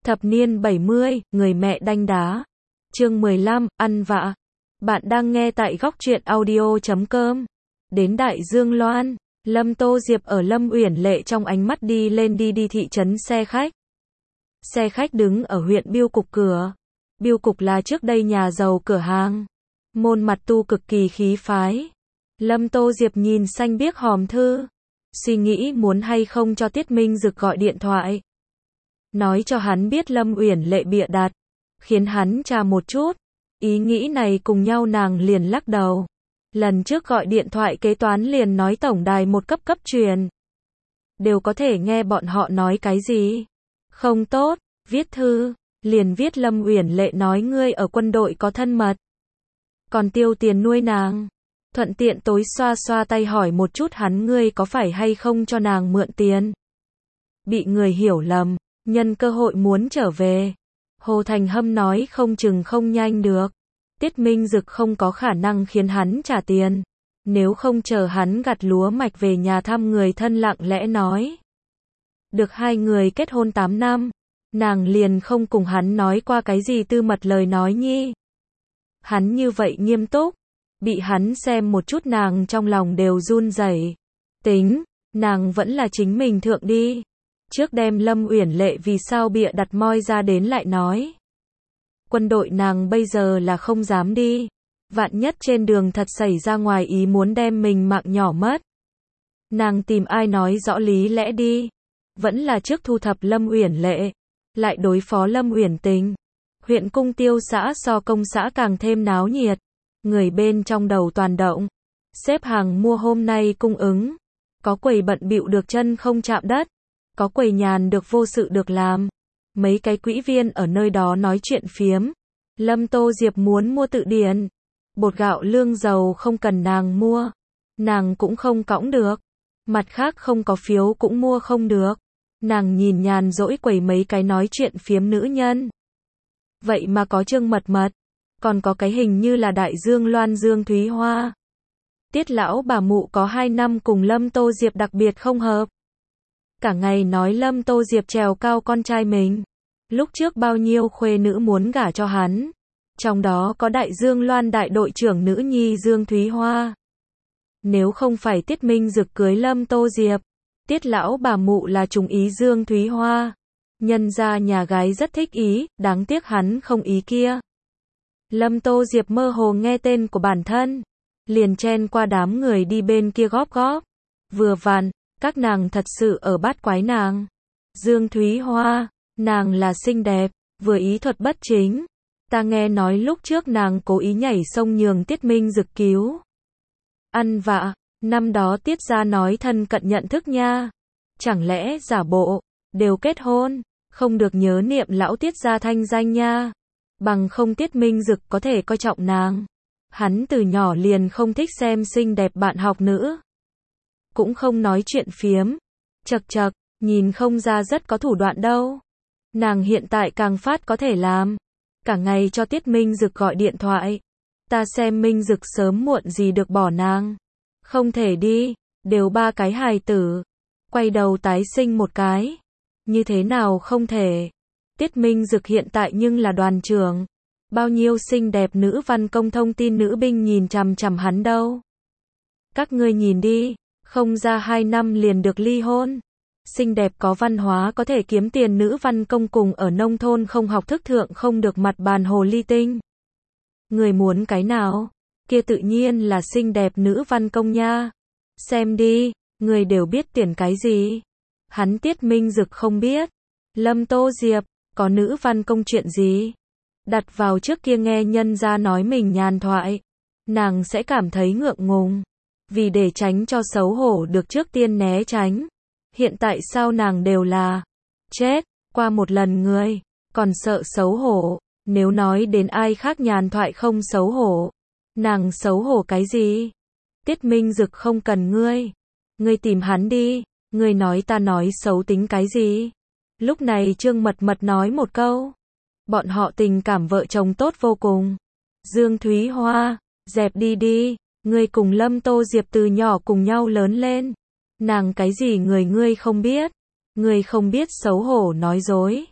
Thập niên 70, người mẹ đanh đá. Chương 15, ăn vạ. Bạn đang nghe tại góc truyện audio.com. Đến Đại Dương Loan, Lâm Tô Diệp ở Lâm Uyển Lệ trong ánh mắt đi lên đi thị trấn xe khách. Xe khách đứng ở huyện Biêu Cục cửa. Biêu Cục là trước đây nhà giàu cửa hàng. Môn mặt tu cực kỳ khí phái. Lâm Tô Diệp nhìn xanh biếc hòm thư. Suy nghĩ muốn hay không cho Tiết Minh Dực gọi điện thoại. Nói cho hắn biết Lâm Uyển Lệ bịa đặt. Khiến hắn tra một chút. Ý nghĩ này cùng nhau nàng liền lắc đầu. Lần trước gọi điện thoại kế toán liền nói tổng đài một cấp truyền. Đều có thể nghe bọn họ nói cái gì. Không tốt, viết thư, liền viết Lâm Uyển Lệ nói ngươi ở quân đội có thân mật. Còn tiêu tiền nuôi nàng. Thuận tiện tối xoa xoa tay hỏi một chút hắn ngươi có phải hay không cho nàng mượn tiền. Bị người hiểu lầm, nhân cơ hội muốn trở về. Hồ Thành Hâm nói không chừng không nhanh được. Tiết Minh Dực không có khả năng khiến hắn trả tiền. Nếu không chờ hắn gặt lúa mạch về nhà thăm người thân lặng lẽ nói. Được hai người kết hôn 8 năm. Nàng liền không cùng hắn nói qua cái gì tư mật lời nói nhi. Hắn như vậy nghiêm túc. Bị hắn xem một chút nàng trong lòng đều run rẩy. Tính, nàng vẫn là chính mình thượng đi. Trước đem Lâm Uyển Lệ vì sao bịa đặt moi ra đến lại nói. Quân đội nàng bây giờ là không dám đi. Vạn nhất trên đường thật xảy ra ngoài ý muốn đem mình mạng nhỏ mất. Nàng tìm ai nói rõ lý lẽ đi. Vẫn là trước thu thập Lâm Uyển Lệ. Lại đối phó Lâm Uyển Tình. Huyện Cung Tiêu xã so công xã càng thêm náo nhiệt. Người bên trong đầu toàn động. Xếp hàng mua hôm nay cung ứng. Có quầy bận bịu được chân không chạm đất. Có quầy nhàn được vô sự được làm. Mấy cái quỹ viên ở nơi đó nói chuyện phiếm. Lâm Tô Diệp muốn mua tự điển. Bột gạo lương dầu không cần nàng mua. Nàng cũng không cõng được. Mặt khác không có phiếu cũng mua không được. Nàng nhìn nhàn rỗi quầy mấy cái nói chuyện phiếm nữ nhân. Vậy mà có Trương Mật Mật. Còn có cái hình như là Đại Dương Loan Dương Thúy Hoa. Tiết lão bà mụ có 2 năm cùng Lâm Tô Diệp đặc biệt không hợp. Cả ngày nói Lâm Tô Diệp trèo cao con trai mình. Lúc trước bao nhiêu khuê nữ muốn gả cho hắn. Trong đó có Đại Dương Loan đại đội trưởng nữ nhi Dương Thúy Hoa. Nếu không phải Tiết Minh Dực cưới Lâm Tô Diệp. Tiết lão bà mụ là trùng ý Dương Thúy Hoa. Nhân ra nhà gái rất thích ý, đáng tiếc hắn không ý kia. Lâm Tô Diệp mơ hồ nghe tên của bản thân. Liền chen qua đám người đi bên kia góp. Vừa vặn, các nàng thật sự ở bát quái nàng. Dương Thúy Hoa, nàng là xinh đẹp, vừa ý thuật bất chính. Ta nghe nói lúc trước nàng cố ý nhảy sông nhường Tiết Minh Dực cứu. Ăn vạ, năm đó Tiết gia nói thân cận nhận thức nha. Chẳng lẽ giả bộ, đều kết hôn, không được nhớ niệm lão Tiết gia thanh danh nha. Bằng không Tiết Minh Dực có thể coi trọng nàng. Hắn từ nhỏ liền không thích xem xinh đẹp bạn học nữ. Cũng không nói chuyện phiếm. Chật, nhìn không ra rất có thủ đoạn đâu. Nàng hiện tại càng phát có thể làm. Cả ngày cho Tiết Minh Dực gọi điện thoại. Ta xem Minh Dực sớm muộn gì được bỏ nàng. Không thể đi, đều 3 cái hài tử. Quay đầu tái sinh một cái. Như thế nào không thể. Tiết Minh Dực hiện tại nhưng là đoàn trưởng. Bao nhiêu xinh đẹp nữ văn công thông tin nữ binh nhìn chằm chằm hắn đâu. Các ngươi nhìn đi, không ra 2 năm liền được ly hôn. Xinh đẹp có văn hóa có thể kiếm tiền nữ văn công cùng ở nông thôn không học thức thượng không được mặt bàn hồ ly tinh. Người muốn cái nào? Kia tự nhiên là xinh đẹp nữ văn công nha. Xem đi, người đều biết tiền cái gì. Hắn Tiết Minh Dực không biết. Lâm Tô Diệp, có nữ văn công chuyện gì? Đặt vào trước kia nghe nhân ra nói mình nhàn thoại. Nàng sẽ cảm thấy ngượng ngùng. Vì để tránh cho xấu hổ được trước tiên né tránh. Hiện tại sao nàng đều là chết, qua một lần người, còn sợ xấu hổ. Nếu nói đến ai khác nhàn thoại không xấu hổ. Nàng xấu hổ cái gì? Tiết Minh Dực không cần ngươi. Ngươi tìm hắn đi. Ngươi nói ta nói xấu tính cái gì? Lúc này Trương Mật Mật nói một câu. Bọn họ tình cảm vợ chồng tốt vô cùng. Dương Thúy Hoa, dẹp đi. Ngươi cùng Lâm Tô Diệp từ nhỏ cùng nhau lớn lên. Nàng cái gì người ngươi không biết. Ngươi không biết xấu hổ nói dối.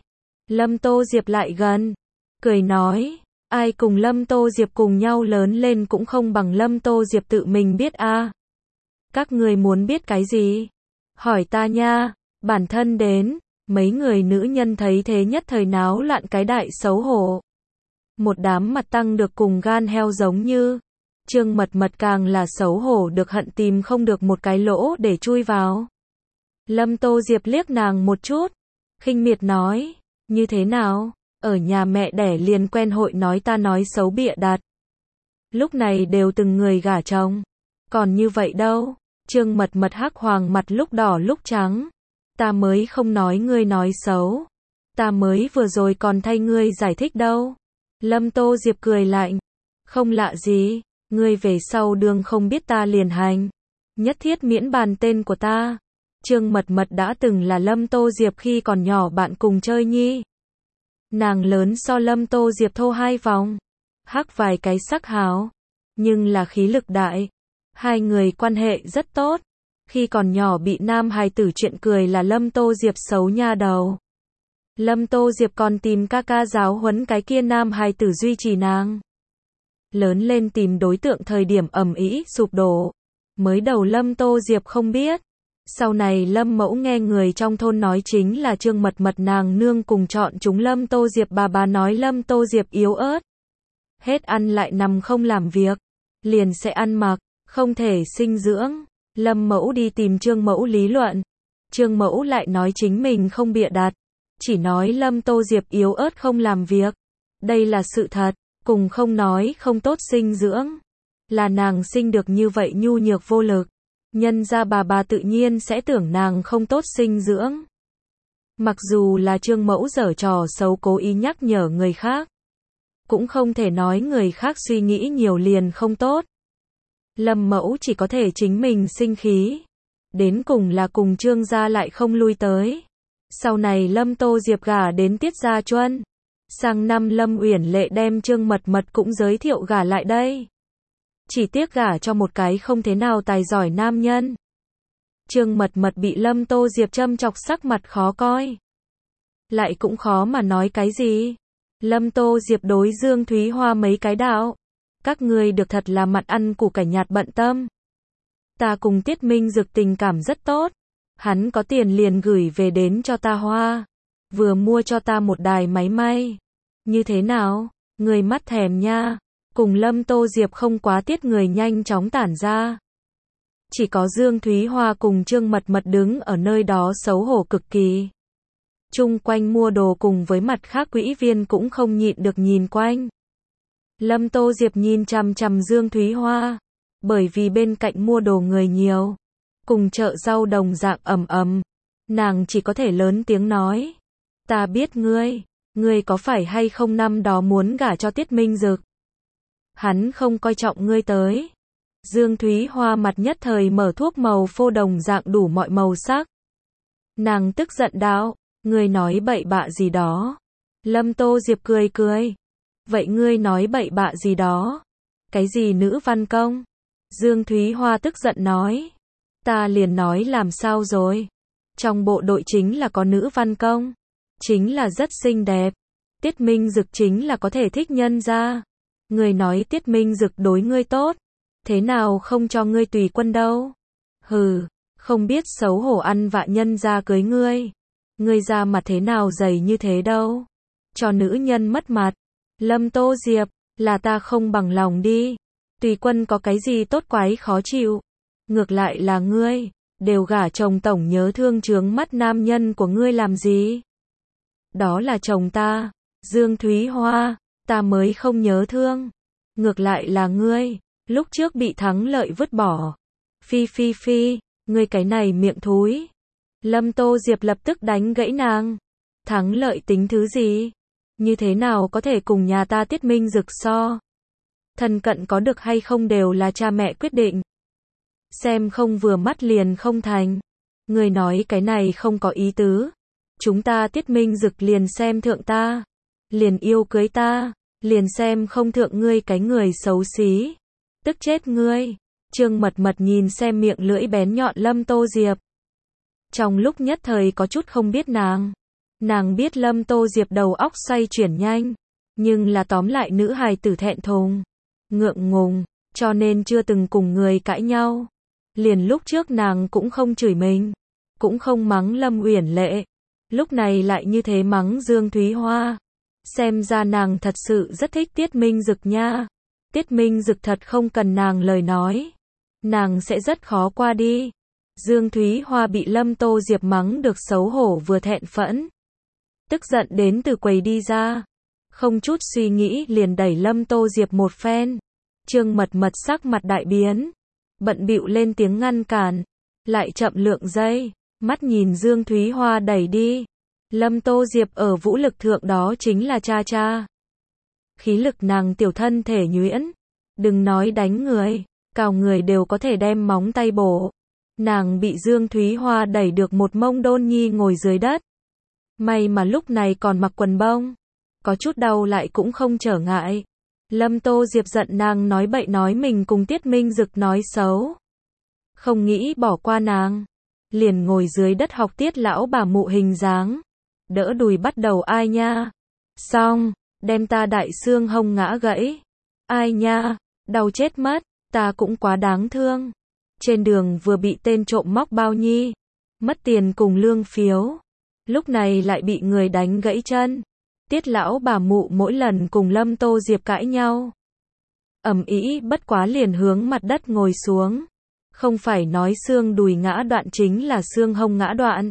Lâm Tô Diệp lại gần, cười nói, ai cùng Lâm Tô Diệp cùng nhau lớn lên cũng không bằng Lâm Tô Diệp tự mình biết a. Các người muốn biết cái gì? Hỏi ta nha, bản thân đến, mấy người nữ nhân thấy thế nhất thời náo loạn cái đại xấu hổ. Một đám mặt tăng được cùng gan heo giống như. Trương Mật Mật càng là xấu hổ được hận tìm không được một cái lỗ để chui vào. Lâm Tô Diệp liếc nàng một chút, khinh miệt nói, như thế nào, ở nhà mẹ đẻ liền quen hội nói ta nói xấu bịa đặt. Lúc này đều từng người gả chồng, còn như vậy đâu. Trương Mật Mật hắc hoàng mặt lúc đỏ lúc trắng. Ta mới không nói ngươi nói xấu. Ta mới vừa rồi còn thay ngươi giải thích đâu. Lâm Tô Diệp cười lạnh. Không lạ gì, ngươi về sau đường không biết ta liền hành. Nhất thiết miễn bàn tên của ta. Trương Mật Mật đã từng là Lâm Tô Diệp khi còn nhỏ bạn cùng chơi nhi. Nàng lớn so Lâm Tô Diệp thô 2 vòng. Hắc vài cái sắc hào. Nhưng là khí lực đại. Hai người quan hệ rất tốt. Khi còn nhỏ bị nam hài tử chuyện cười là Lâm Tô Diệp xấu nha đầu. Lâm Tô Diệp còn tìm ca ca giáo huấn cái kia nam hài tử duy trì nàng. Lớn lên tìm đối tượng thời điểm ầm ĩ sụp đổ. Mới đầu Lâm Tô Diệp không biết. Sau này Lâm Mẫu nghe người trong thôn nói chính là Trương Mật Mật nàng nương cùng chọn chúng Lâm Tô Diệp, bà nói Lâm Tô Diệp yếu ớt. Hết ăn lại nằm không làm việc. Liền sẽ ăn mặc, không thể sinh dưỡng. Lâm Mẫu đi tìm Trương Mẫu lý luận. Trương Mẫu lại nói chính mình không bịa đặt. Chỉ nói Lâm Tô Diệp yếu ớt không làm việc. Đây là sự thật, cùng không nói không tốt sinh dưỡng. Là nàng sinh được như vậy nhu nhược vô lực. Nhân ra bà tự nhiên sẽ tưởng nàng không tốt sinh dưỡng. Mặc dù là Trương Mẫu giở trò xấu cố ý nhắc nhở người khác. Cũng không thể nói người khác suy nghĩ nhiều liền không tốt. Lâm Mẫu chỉ có thể chính mình sinh khí. Đến cùng là cùng Trương gia lại không lui tới. Sau này Lâm Tô Diệp gả đến Tiết Gia Chuân. Sang năm Lâm Uyển Lệ đem Trương Mật Mật cũng giới thiệu gả lại đây. Chỉ tiếc gả cho một cái không thế nào tài giỏi nam nhân. Trương Mật Mật bị Lâm Tô Diệp châm chọc sắc mặt khó coi. Lại cũng khó mà nói cái gì. Lâm Tô Diệp đối Dương Thúy Hoa mấy cái đạo. Các người được thật là mặt ăn củ cải nhạt bận tâm. Ta cùng Tiết Minh Dực tình cảm rất tốt. Hắn có tiền liền gửi về đến cho ta hoa. Vừa mua cho ta một đài máy may. Như thế nào? Người mắt thèm nha. Cùng Lâm Tô Diệp không quá tiết người nhanh chóng tản ra. Chỉ có Dương Thúy Hoa cùng Trương Mật Mật đứng ở nơi đó xấu hổ cực kỳ. Chung quanh mua đồ cùng với mặt khác quỹ viên cũng không nhịn được nhìn quanh. Lâm Tô Diệp nhìn chằm chằm Dương Thúy Hoa. Bởi vì bên cạnh mua đồ người nhiều. Cùng chợ rau đồng dạng ầm ầm. Nàng chỉ có thể lớn tiếng nói. Ta biết ngươi có phải hay không năm đó muốn gả cho Tiết Minh Dực. Hắn không coi trọng ngươi tới. Dương Thúy Hoa mặt nhất thời mở thuốc màu phô đồng dạng đủ mọi màu sắc. Nàng tức giận đạo, ngươi nói bậy bạ gì đó. Lâm Tô Diệp cười cười. Vậy ngươi nói bậy bạ gì đó? Cái gì nữ văn công? Dương Thúy Hoa tức giận nói. Ta liền nói làm sao rồi? Trong bộ đội chính là có nữ văn công. Chính là rất xinh đẹp. Tiết Minh Dực chính là có thể thích nhân ra. Ngươi nói Tiết Minh Dực đối ngươi tốt. Thế nào không cho ngươi tùy quân đâu? Hừ, không biết xấu hổ ăn vạ nhân ra cưới ngươi. Ngươi ra mặt thế nào dày như thế đâu? Cho nữ nhân mất mặt. Lâm Tô Diệp, là ta không bằng lòng đi. Tùy quân có cái gì tốt quái khó chịu. Ngược lại là ngươi, đều gả chồng tổng nhớ thương chướng mắt nam nhân của ngươi làm gì? Đó là chồng ta, Dương Thúy Hoa, ta mới không nhớ thương. Ngược lại là ngươi, lúc trước bị thắng lợi vứt bỏ. Phi, ngươi cái này miệng thúi. Lâm Tô Diệp lập tức đánh gãy nàng. Thắng lợi tính thứ gì? Như thế nào có thể cùng nhà ta Tiết Minh Dực so? Thân cận có được hay không đều là cha mẹ quyết định. Xem không vừa mắt liền không thành. Ngươi nói cái này không có ý tứ. Chúng ta Tiết Minh Dực liền xem thượng ta. Liền yêu cưới ta. Liền xem không thượng ngươi cái người xấu xí. Tức chết ngươi. Trương Mật Mật nhìn xem miệng lưỡi bén nhọn Lâm Tô Diệp. Trong lúc nhất thời có chút không biết nàng. Nàng biết Lâm Tô Diệp đầu óc xoay chuyển nhanh, nhưng là tóm lại nữ hài tử thẹn thùng, ngượng ngùng, cho nên chưa từng cùng người cãi nhau. Liền lúc trước nàng cũng không chửi mình, cũng không mắng Lâm Uyển Lệ, lúc này lại như thế mắng Dương Thúy Hoa. Xem ra nàng thật sự rất thích Tiết Minh Dực nha. Tiết Minh Dực thật không cần nàng lời nói, nàng sẽ rất khó qua đi. Dương Thúy Hoa bị Lâm Tô Diệp mắng được xấu hổ vừa thẹn phẫn, tức giận đến từ quầy đi ra, không chút suy nghĩ liền đẩy Lâm Tô Diệp một phen. Trương Mật Mật sắc mặt đại biến, bận bịu lên tiếng ngăn cản, lại chậm lượng giây, mắt nhìn Dương Thúy Hoa đẩy đi. Lâm Tô Diệp ở vũ lực thượng đó chính là cha cha. Khí lực nàng tiểu thân thể nhuyễn, đừng nói đánh người, cào người đều có thể đem móng tay bổ. Nàng bị Dương Thúy Hoa đẩy được một mông đôn nhi ngồi dưới đất. May mà lúc này còn mặc quần bông, có chút đau lại cũng không trở ngại. Lâm Tô Diệp giận nàng nói bậy nói mình cùng Tiết Minh Dực nói xấu, không nghĩ bỏ qua nàng, liền ngồi dưới đất học Tiết lão bà mụ hình dáng, đỡ đùi bắt đầu ai nha. Xong, đem ta đại xương hông ngã gãy. Ai nha, đau chết mất, ta cũng quá đáng thương. Trên đường vừa bị tên trộm móc bao nhi, mất tiền cùng lương phiếu, lúc này lại bị người đánh gãy chân. Tiết lão bà mụ mỗi lần cùng Lâm Tô Diệp cãi nhau, ầm ĩ bất quá liền hướng mặt đất ngồi xuống. Không phải nói xương đùi ngã đoạn chính là xương hông ngã đoạn.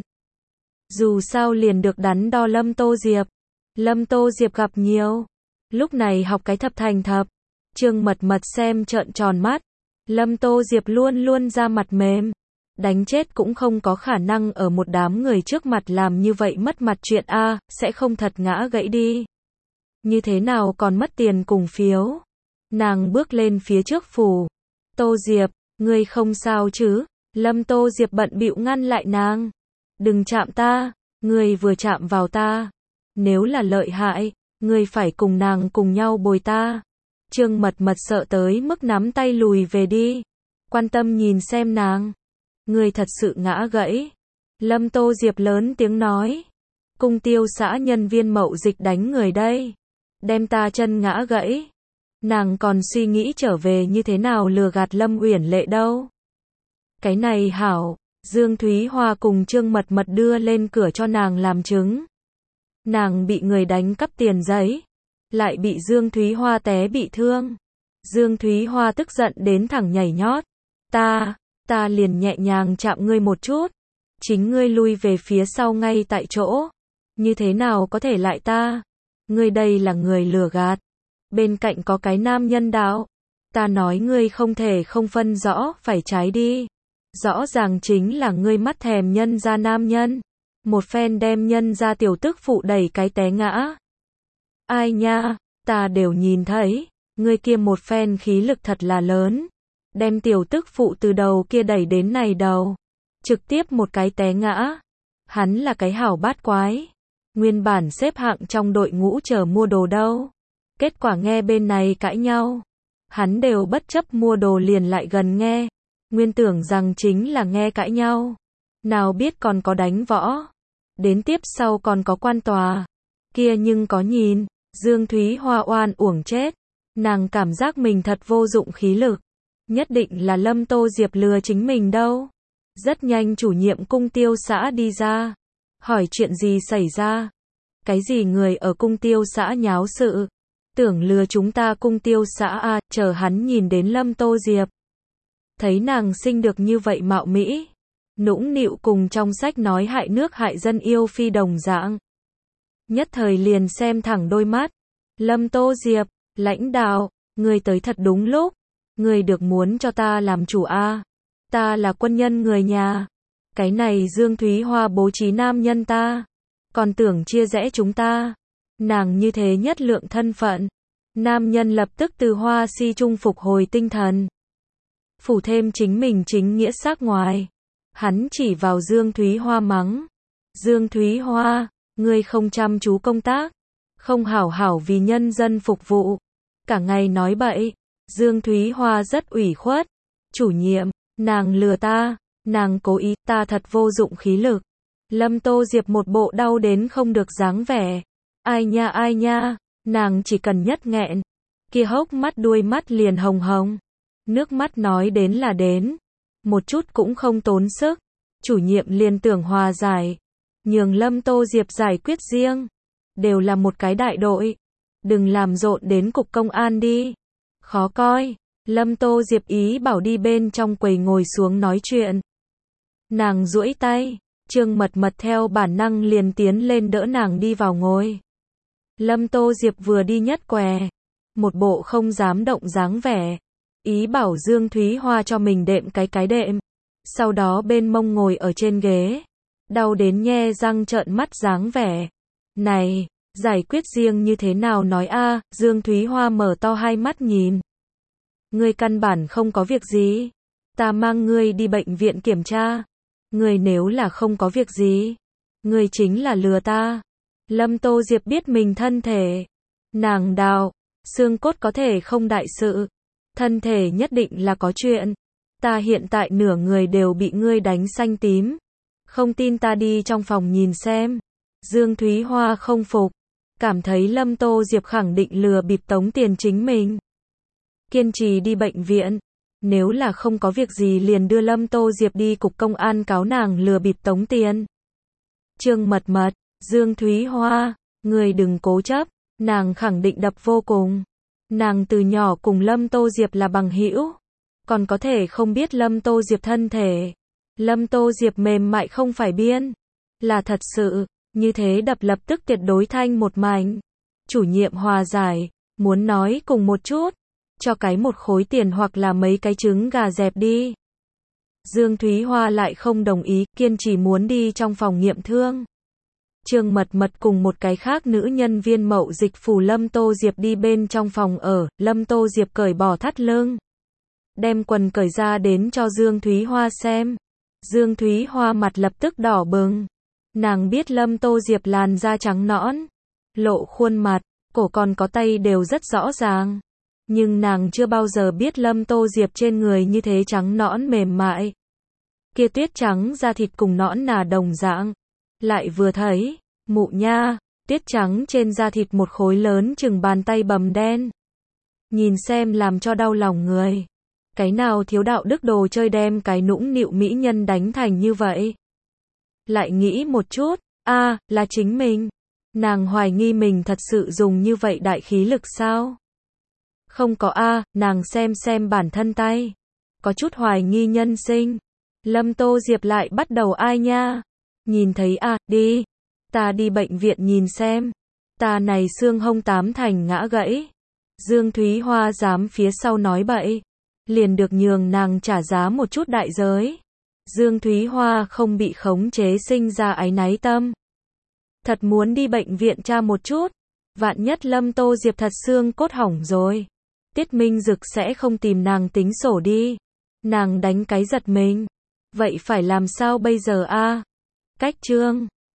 Dù sao liền được đắn đo Lâm Tô Diệp. Lâm Tô Diệp gặp nhiều, lúc này học cái thập thành thập. Trương Mật Mật xem trợn tròn mắt. Lâm Tô Diệp luôn luôn ra mặt mềm, đánh chết cũng không có khả năng ở một đám người trước mặt làm như vậy mất mặt chuyện a, sẽ không thật ngã gãy đi. Như thế nào còn mất tiền cùng phiếu. Nàng bước lên phía trước phủ. Tô Diệp, ngươi không sao chứ? Lâm Tô Diệp bận bịu ngăn lại nàng. Đừng chạm ta, ngươi vừa chạm vào ta, nếu là lợi hại, ngươi phải cùng nàng cùng nhau bồi ta. Trương Mật Mật sợ tới mức nắm tay lùi về đi, quan tâm nhìn xem nàng. Ngươi thật sự ngã gãy. Lâm Tô Diệp lớn tiếng nói. Cung tiêu xã nhân viên mậu dịch đánh người đây, đem ta chân ngã gãy. Nàng còn suy nghĩ trở về như thế nào lừa gạt Lâm Uyển Lệ đâu. Cái này hảo, Dương Thúy Hoa cùng Trương Mật Mật đưa lên cửa cho nàng làm chứng. Nàng bị người đánh cắp tiền giấy, lại bị Dương Thúy Hoa té bị thương. Dương Thúy Hoa tức giận đến thẳng nhảy nhót. Ta liền nhẹ nhàng chạm ngươi một chút, chính ngươi lui về phía sau ngay tại chỗ. Như thế nào có thể lại ta? Ngươi đây là người lừa gạt. Bên cạnh có cái nam nhân đạo. Ta nói ngươi không thể không phân rõ phải trái đi. Rõ ràng chính là ngươi mắt thèm nhân gia nam nhân. Một phen đem nhân gia tiểu tức phụ đẩy cái té ngã. Ai nha, ta đều nhìn thấy, ngươi kia một phen khí lực thật là lớn. Đem tiểu tức phụ từ đầu kia đẩy đến này đầu, trực tiếp một cái té ngã. Hắn là cái hảo bát quái, nguyên bản xếp hạng trong đội ngũ chờ mua đồ đâu. Kết quả nghe bên này cãi nhau, hắn đều bất chấp mua đồ liền lại gần nghe. Nguyên tưởng rằng chính là nghe cãi nhau, nào biết còn có đánh võ. Đến tiếp sau còn có quan tòa. Kia nhưng có nhìn, Dương Thúy Hoa oan uổng chết. Nàng cảm giác mình thật vô dụng khí lực. Nhất định là Lâm Tô Diệp lừa chính mình đâu. Rất nhanh chủ nhiệm cung tiêu xã đi ra, hỏi chuyện gì xảy ra. Cái gì người ở cung tiêu xã nháo sự, tưởng lừa chúng ta cung tiêu xã à. Chờ hắn nhìn đến Lâm Tô Diệp, thấy nàng xinh được như vậy mạo mỹ, nũng nịu cùng trong sách nói hại nước hại dân yêu phi đồng dạng, nhất thời liền xem thẳng đôi mắt. Lâm Tô Diệp, lãnh đạo, người tới thật đúng lúc. Người được muốn cho ta làm chủ a. Ta là quân nhân người nhà. Cái này Dương Thúy Hoa bố trí nam nhân ta, còn tưởng chia rẽ chúng ta. Nàng như thế nhất lượng thân phận. Nam nhân lập tức từ hoa si trung phục hồi tinh thần, phủ thêm chính mình chính nghĩa sắc ngoài. Hắn chỉ vào Dương Thúy Hoa mắng. Dương Thúy Hoa, ngươi không chăm chú công tác, không hảo hảo vì nhân dân phục vụ, cả ngày nói bậy. Dương Thúy Hoa rất ủy khuất. Chủ nhiệm, nàng lừa ta, nàng cố ý, ta thật vô dụng khí lực. Lâm Tô Diệp một bộ đau đến không được dáng vẻ. Ai nha, nàng chỉ cần nhất nghẹn, kia hốc mắt đuôi mắt liền hồng hồng. Nước mắt nói đến là đến, một chút cũng không tốn sức. Chủ nhiệm liền tưởng hòa giải, nhường Lâm Tô Diệp giải quyết riêng. Đều là một cái đại đội, đừng làm rộn đến cục công an đi. Khó coi. Lâm Tô Diệp ý bảo đi bên trong quầy ngồi xuống nói chuyện. Nàng duỗi tay, Trương Mật Mật theo bản năng liền tiến lên đỡ nàng đi vào ngồi. Lâm Tô Diệp vừa đi nhất què, một bộ không dám động dáng vẻ, ý bảo Dương Thúy Hoa cho mình đệm cái đệm, sau đó bên mông ngồi ở trên ghế, đau đến nhe răng trợn mắt dáng vẻ. Này, giải quyết riêng như thế nào nói a? Dương Thúy Hoa mở to hai mắt nhìn. Ngươi căn bản không có việc gì, ta mang ngươi đi bệnh viện kiểm tra. Ngươi nếu là không có việc gì, ngươi chính là lừa ta. Lâm Tô Diệp biết mình thân thể, nàng đào, xương cốt có thể không đại sự, thân thể nhất định là có chuyện. Ta hiện tại nửa người đều bị ngươi đánh xanh tím, không tin ta đi trong phòng nhìn xem. Dương Thúy Hoa không phục, cảm thấy Lâm Tô Diệp khẳng định lừa bịp tống tiền chính mình. Kiên trì đi bệnh viện, nếu là không có việc gì liền đưa Lâm Tô Diệp đi cục công an cáo nàng lừa bịp tống tiền. Trương Mật Mật, Dương Thúy Hoa, người đừng cố chấp, nàng khẳng định đập vô cùng. Nàng từ nhỏ cùng Lâm Tô Diệp là bằng hữu, còn có thể không biết Lâm Tô Diệp thân thể. Lâm Tô Diệp mềm mại không phải biên, là thật sự, như thế đập lập tức tuyệt đối thanh một mảnh. Chủ nhiệm hòa giải, muốn nói cùng một chút, cho cái một khối tiền hoặc là mấy cái trứng gà dẹp đi. Dương Thúy Hoa lại không đồng ý, kiên trì muốn đi trong phòng nghiệm thương. Trương Mật Mật cùng một cái khác nữ nhân viên mậu dịch phủ Lâm Tô Diệp đi bên trong phòng ở. Lâm Tô Diệp cởi bỏ thắt lưng, đem quần cởi ra đến cho Dương Thúy Hoa xem. Dương Thúy Hoa mặt lập tức đỏ bừng. Nàng biết Lâm Tô Diệp làn da trắng nõn, lộ khuôn mặt, cổ còn có tay đều rất rõ ràng. Nhưng nàng chưa bao giờ biết Lâm Tô Diệp trên người như thế trắng nõn mềm mại. Kia tuyết trắng da thịt cùng nõn nà đồng dạng. Lại vừa thấy, mụ nha, tuyết trắng trên da thịt một khối lớn chừng bàn tay bầm đen. Nhìn xem làm cho đau lòng người. Cái nào thiếu đạo đức đồ chơi đem cái nũng nịu mỹ nhân đánh thành như vậy. Lại nghĩ một chút, là chính mình. Nàng hoài nghi mình thật sự dùng như vậy đại khí lực sao? Không có nàng xem bản thân tay. Có chút hoài nghi nhân sinh. Lâm Tô Diệp lại bắt đầu ai nha. Nhìn thấy đi. Ta đi bệnh viện nhìn xem. Ta này xương hông 8 thành ngã gãy. Dương Thúy Hoa dám phía sau nói bậy. Liền được nhường nàng trả giá một chút đại giới. Dương Thúy Hoa không bị khống chế sinh ra áy náy tâm. Thật muốn đi bệnh viện tra một chút. Vạn nhất Lâm Tô Diệp thật xương cốt hỏng rồi. Tiết Minh Dực sẽ không tìm nàng tính sổ đi. Nàng đánh cái giật mình. Vậy phải làm sao bây giờ Cách chương